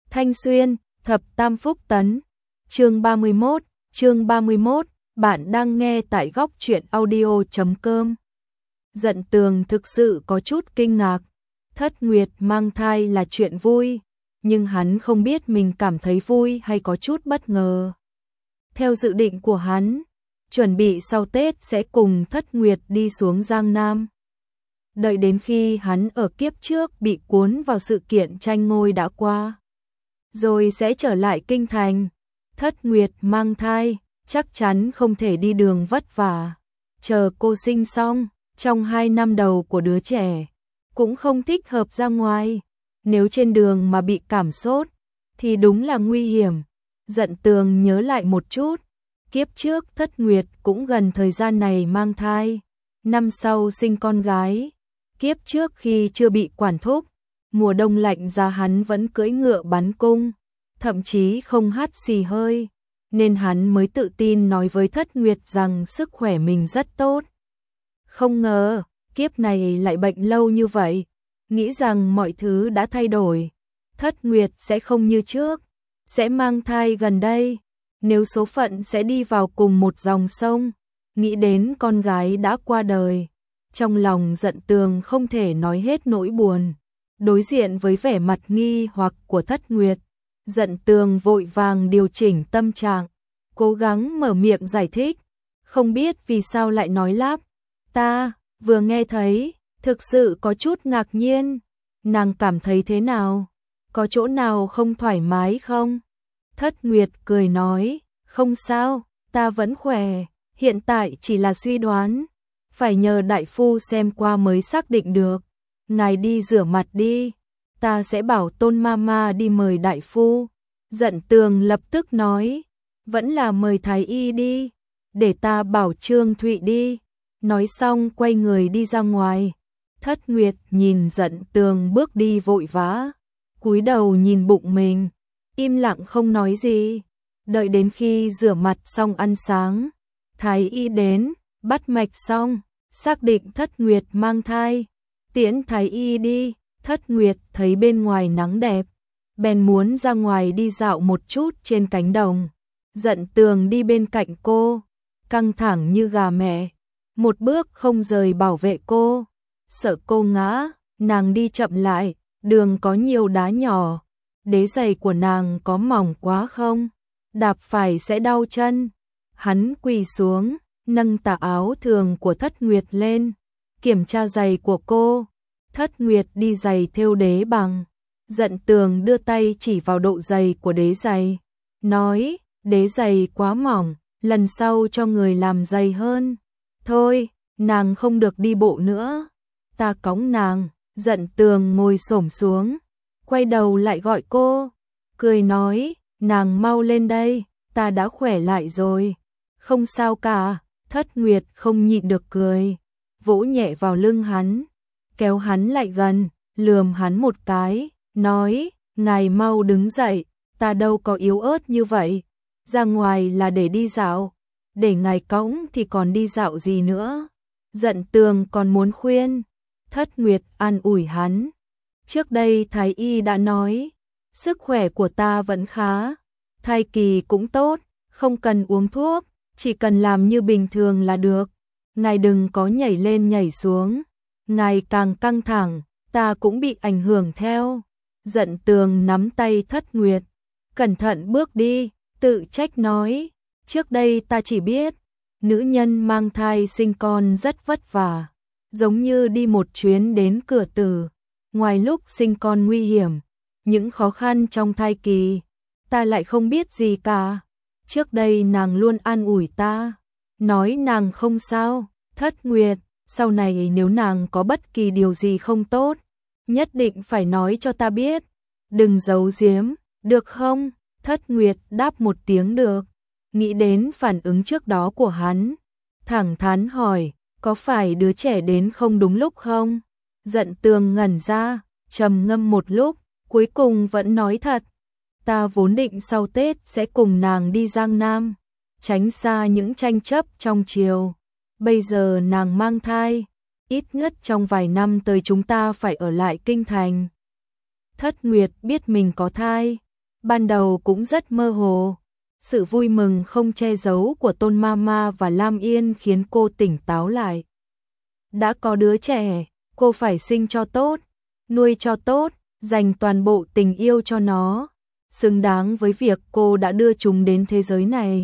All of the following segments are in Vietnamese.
Thanh Xuyên, Thập Tam Phúc Tấn. Chương 31, bạn đang nghe tại góc truyện audio.com. Dận Tường thực sự có chút kinh ngạc. Thất Nguyệt mang thai là chuyện vui, nhưng hắn không biết mình cảm thấy vui hay có chút bất ngờ. Theo dự định của hắn, chuẩn bị sau Tết sẽ cùng Thất Nguyệt đi xuống Giang Nam. Đợi đến khi hắn ở kiếp trước bị cuốn vào sự kiện tranh ngôi đã qua, rồi sẽ trở lại kinh thành. Thất Nguyệt mang thai, chắc chắn không thể đi đường vất vả. Chờ cô sinh xong, trong 2 năm đầu của đứa trẻ, cũng không thích hợp ra ngoài. Nếu trên đường mà bị cảm sốt, thì đúng là nguy hiểm. Dận Tường nhớ lại một chút, kiếp trước Thất Nguyệt cũng gần thời gian này mang thai. Năm sau sinh con gái. Kiếp trước khi chưa bị quản thúc, mùa đông lạnh giá hắn vẫn cưỡi ngựa bắn cung, thậm chí không hắt xì hơi, nên hắn mới tự tin nói với Thất Nguyệt rằng sức khỏe mình rất tốt. Không ngờ, kiếp này lại bệnh lâu như vậy, nghĩ rằng mọi thứ đã thay đổi. Thất Nguyệt sẽ không như trước, sẽ mang thai gần đây, nếu số phận sẽ đi vào cùng một dòng sông. Nghĩ đến con gái đã qua đời, trong lòng Dận Tường không thể nói hết nỗi buồn. Đối diện với vẻ mặt nghi hoặc của Thất Nguyệt, Dận Tường vội vàng điều chỉnh tâm trạng, cố gắng mở miệng giải thích. Không biết vì sao lại nói lắp. Ta vừa nghe thấy, thực sự có chút ngạc nhiên. Nàng cảm thấy thế nào? Có chỗ nào không thoải mái không? Thất Nguyệt cười nói, không sao, ta vẫn khỏe, hiện tại chỉ là suy đoán, phải nhờ đại phu xem qua mới xác định được. Ngài đi rửa mặt đi, ta sẽ bảo Tôn Mama đi mời đại phu. Dận Tường lập tức nói, vẫn là mời thái y đi, để ta bảo Trương Thụy đi. Nói xong quay người đi ra ngoài. Thất Nguyệt nhìn Dận Tường bước đi vội vã, cúi đầu nhìn bụng mình, im lặng không nói gì. Đợi đến khi rửa mặt xong ăn sáng, thái y đến, bắt mạch xong, xác định Thất Nguyệt mang thai. Tiễn thái y đi. Thất Nguyệt thấy bên ngoài nắng đẹp, bèn muốn ra ngoài đi dạo một chút trên cánh đồng. Dận Tường đi bên cạnh cô, căng thẳng như gà mẹ, một bước không rời bảo vệ cô, sợ cô ngã. Nàng đi chậm lại, đường có nhiều đá nhỏ, đế giày của nàng có mỏng quá không? Đạp phải sẽ đau chân. Hắn quỳ xuống, nâng tà áo thường của Thất Nguyệt lên, kiểm tra giày của cô. Thất Nguyệt đi giày thêu đế bằng. Dận Tường đưa tay chỉ vào độ dày của đế giày, nói, đế giày quá mỏng, lần sau cho người làm dày hơn. Thôi, nàng không được đi bộ nữa, ta cõng nàng. Dận Tường ngồi xổm xuống, quay đầu lại gọi cô, cười nói, nàng mau lên đây, ta đã khỏe lại rồi. Không sao cả. Thất Nguyệt không nhịn được cười, vỗ nhẹ vào lưng hắn, kéo hắn lại gần, lườm hắn một cái, nói, ngài mau đứng dậy, ta đâu có yếu ớt như vậy, ra ngoài là để đi dạo, để ngài cõng thì còn đi dạo gì nữa. Dận Tường còn muốn khuyên, Thất Nguyệt an ủi hắn, trước đây thái y đã nói, sức khỏe của ta vẫn khá, thai kỳ cũng tốt, không cần uống thuốc, chỉ cần làm như bình thường là được. Ngài đừng có nhảy lên nhảy xuống, ngài càng căng thẳng, ta cũng bị ảnh hưởng theo. Dận Tường nắm tay Thất Nguyệt, cẩn thận bước đi, tự trách nói, trước đây ta chỉ biết, nữ nhân mang thai sinh con rất vất vả, giống như đi một chuyến đến cửa tử. Ngoài lúc sinh con nguy hiểm, những khó khăn trong thai kỳ, ta lại không biết gì cả. Trước đây nàng luôn an ủi ta, nói nàng không sao. Thất Nguyệt, sau này nếu nàng có bất kỳ điều gì không tốt, nhất định phải nói cho ta biết, đừng giấu giếm, được không? Thất Nguyệt đáp một tiếng được, nghĩ đến phản ứng trước đó của hắn, thẳng thắn hỏi, có phải đứa trẻ đến không đúng lúc không? Dận Tường ngẩn ra, trầm ngâm một lúc, cuối cùng vẫn nói thật. Ta vốn định sau Tết sẽ cùng nàng đi Giang Nam, tránh xa những tranh chấp trong triều. Bây giờ nàng mang thai, ít nhất trong vài năm tới chúng ta phải ở lại kinh thành. Thất Nguyệt biết mình có thai, ban đầu cũng rất mơ hồ. Sự vui mừng không che giấu của Tôn Mama và Lam Yên khiến cô tỉnh táo lại. Đã có đứa trẻ, cô phải sinh cho tốt, nuôi cho tốt, dành toàn bộ tình yêu cho nó, xứng đáng với việc cô đã đưa chúng đến thế giới này.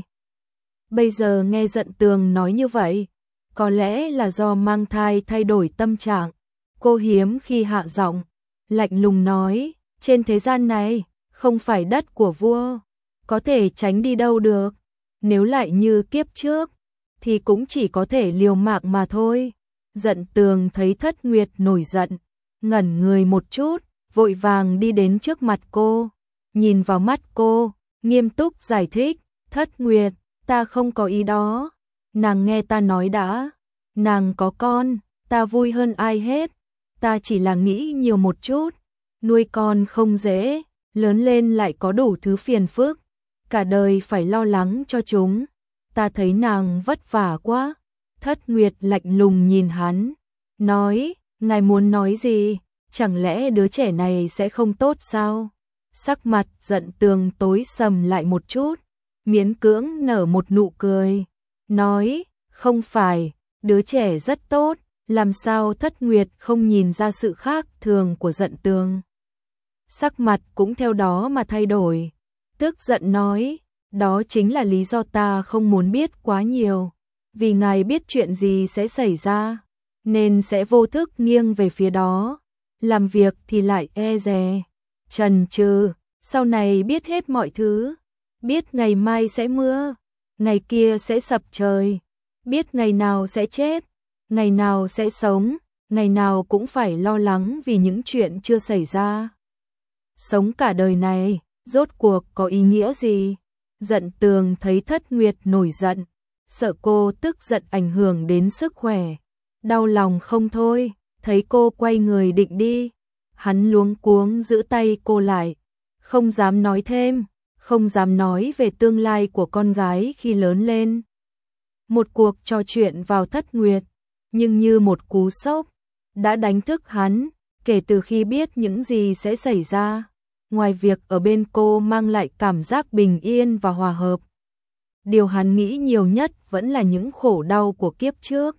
Bây giờ nghe Dận Tường nói như vậy, có lẽ là do mang thai thay đổi tâm trạng. Cô hiếm khi hạ giọng, lạnh lùng nói, trên thế gian này, không phải đất của vua, có thể tránh đi đâu được. Nếu lại như kiếp trước, thì cũng chỉ có thể liều mạng mà thôi. Dận Tường thấy Thất Nguyệt nổi giận, ngẩn người một chút, vội vàng đi đến trước mặt cô, nhìn vào mắt cô, nghiêm túc giải thích, Thất Nguyệt, ta không có ý đó. Nàng nghe ta nói đã, nàng có con, ta vui hơn ai hết. Ta chỉ là nghĩ nhiều một chút, nuôi con không dễ, lớn lên lại có đủ thứ phiền phức, cả đời phải lo lắng cho chúng. Ta thấy nàng vất vả quá. Thất Nguyệt lạnh lùng nhìn hắn, nói, ngài muốn nói gì, chẳng lẽ đứa trẻ này sẽ không tốt sao? Sắc mặt Dận Tường tối sầm lại một chút, miễn cưỡng nở một nụ cười, nói, không phải, đứa trẻ rất tốt. Làm sao Thất Nguyệt không nhìn ra sự khác thường của Dận Tường? Sắc mặt cũng theo đó mà thay đổi, tức giận nói, đó chính là lý do ta không muốn biết quá nhiều, vì ngài biết chuyện gì sẽ xảy ra, nên sẽ vô thức nghiêng về phía đó, làm việc thì lại e dè, chần chừ, sau này biết hết mọi thứ, biết ngày mai sẽ mưa, ngày kia sẽ sập trời, biết ngày nào sẽ chết, ngày nào sẽ sống, ngày nào cũng phải lo lắng vì những chuyện chưa xảy ra. Sống cả đời này, rốt cuộc có ý nghĩa gì? Dận Tường thấy Thất Nguyệt nổi giận, sợ cô tức giận ảnh hưởng đến sức khỏe, đau lòng không thôi, thấy cô quay người định đi, hắn luống cuống giữ tay cô lại, không dám nói thêm, không dám nói về tương lai của con gái khi lớn lên. Một cuộc trò chuyện vào Thất Nguyệt, nhưng như một cú sốc, đã đánh thức hắn, kể từ khi biết những gì sẽ xảy ra, ngoài việc ở bên cô mang lại cảm giác bình yên và hòa hợp. Điều hắn nghĩ nhiều nhất vẫn là những khổ đau của kiếp trước.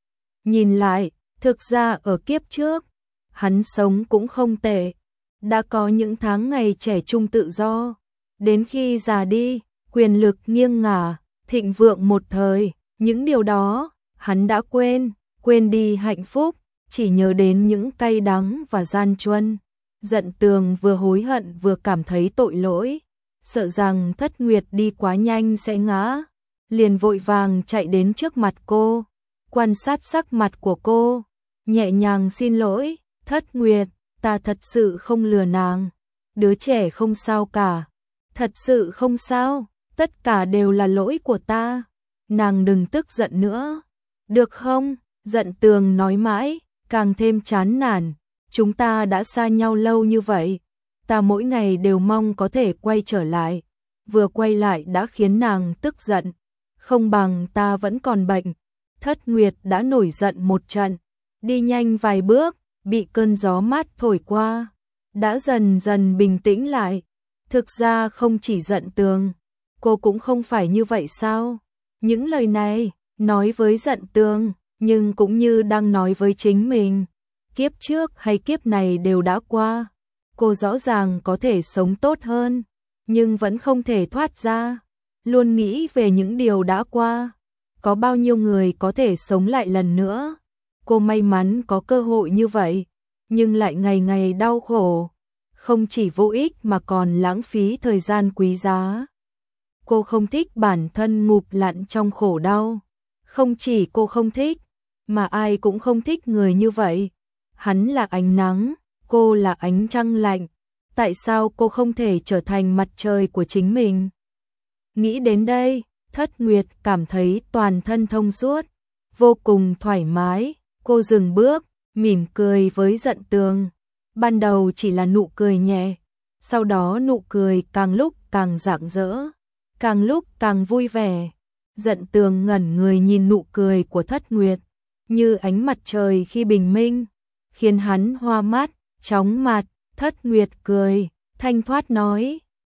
Nhìn lại, thực ra ở kiếp trước, hắn sống cũng không tệ, đã có những tháng ngày trẻ trung tự do, đến khi già đi, quyền lực nghiêng ngả, thịnh vượng một thời, những điều đó, hắn đã quên đi hạnh phúc, chỉ nhớ đến những cay đắng và gian truân. Dận Tường vừa hối hận vừa cảm thấy tội lỗi, sợ rằng Thất Nguyệt đi quá nhanh sẽ ngã, liền vội vàng chạy đến trước mặt cô, quan sát sắc mặt của cô, nhẹ nhàng xin lỗi, Thất Nguyệt, ta thật sự không lừa nàng, đứa trẻ không sao cả, thật sự không sao, tất cả đều là lỗi của ta, nàng đừng tức giận nữa, được không? Dận Tường nói mãi, càng thêm chán nản, chúng ta đã xa nhau lâu như vậy, ta mỗi ngày đều mong có thể quay trở lại, vừa quay lại đã khiến nàng tức giận, không bằng ta vẫn còn bệnh. Thất Nguyệt đã nổi giận một trận, đi nhanh vài bước, bị cơn gió mát thổi qua, đã dần dần bình tĩnh lại. Thực ra không chỉ Dận Tường, cô cũng không phải như vậy sao? Những lời này, nói với Dận Tường, nhưng cũng như đang nói với chính mình. Kiếp trước hay kiếp này đều đã qua, cô rõ ràng có thể sống tốt hơn, nhưng vẫn không thể thoát ra, luôn nghĩ về những điều đã qua. Có bao nhiêu người có thể sống lại lần nữa? Cô may mắn có cơ hội như vậy, nhưng lại ngày ngày đau khổ, không chỉ vô ích mà còn lãng phí thời gian quý giá. Cô không thích bản thân ngụp lặn trong khổ đau, không chỉ cô không thích, mà ai cũng không thích người như vậy. Hắn là ánh nắng, cô là ánh trăng lạnh, tại sao cô không thể trở thành mặt trời của chính mình? Nghĩ đến đây, Thất Nguyệt cảm thấy toàn thân thông suốt, vô cùng thoải mái, cô dừng bước, mỉm cười với Dận Tường. Ban đầu chỉ là nụ cười nhẹ, sau đó nụ cười càng lúc càng rạng rỡ, càng lúc càng vui vẻ. Dận Tường ngẩn người nhìn nụ cười của Thất Nguyệt, như ánh mặt trời khi bình minh, khiến hắn hoa mắt, chóng mặt. Thất Nguyệt cười, thanh thoát nói,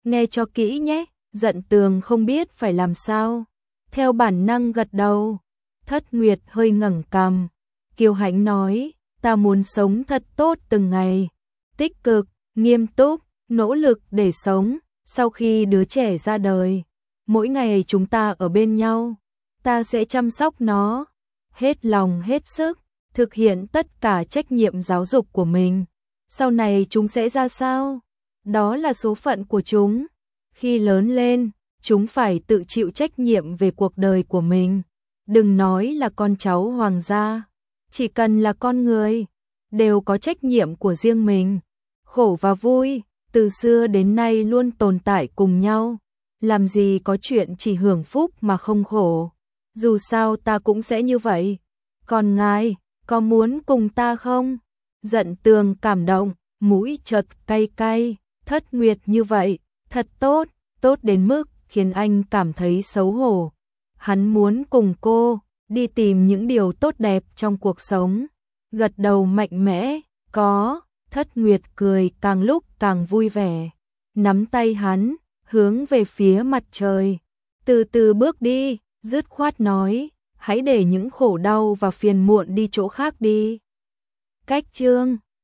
Nghe cho kỹ nhé. Dận Tường không biết phải làm sao, theo bản năng gật đầu. Thất Nguyệt hơi ngẩng cằm, kiêu hãnh nói, ta muốn sống thật tốt từng ngày, tích cực, nghiêm túc, nỗ lực để sống. Sau khi đứa trẻ ra đời, mỗi ngày chúng ta ở bên nhau, ta sẽ chăm sóc nó, hết lòng hết sức, thực hiện tất cả trách nhiệm giáo dục của mình. Sau này chúng sẽ ra sao? Đó là số phận của chúng. Khi lớn lên, chúng phải tự chịu trách nhiệm về cuộc đời của mình. Đừng nói là con cháu hoàng gia, chỉ cần là con người, đều có trách nhiệm của riêng mình. Khổ và vui, từ xưa đến nay luôn tồn tại cùng nhau. Làm gì có chuyện chỉ hưởng phúc mà không khổ. Dù sao ta cũng sẽ như vậy. Còn ngài, có muốn cùng ta không? Dận Tường cảm động, mũi chợt cay cay. Thất Nguyệt như vậy, thật tốt, tốt đến mức khiến anh cảm thấy xấu hổ. Hắn muốn cùng cô đi tìm những điều tốt đẹp trong cuộc sống. Gật đầu mạnh mẽ, có. Thất Nguyệt cười càng lúc càng vui vẻ, nắm tay hắn, hướng về phía mặt trời. Từ từ bước đi, dứt khoát nói, hãy để những khổ đau và phiền muộn đi chỗ khác đi. Cách chương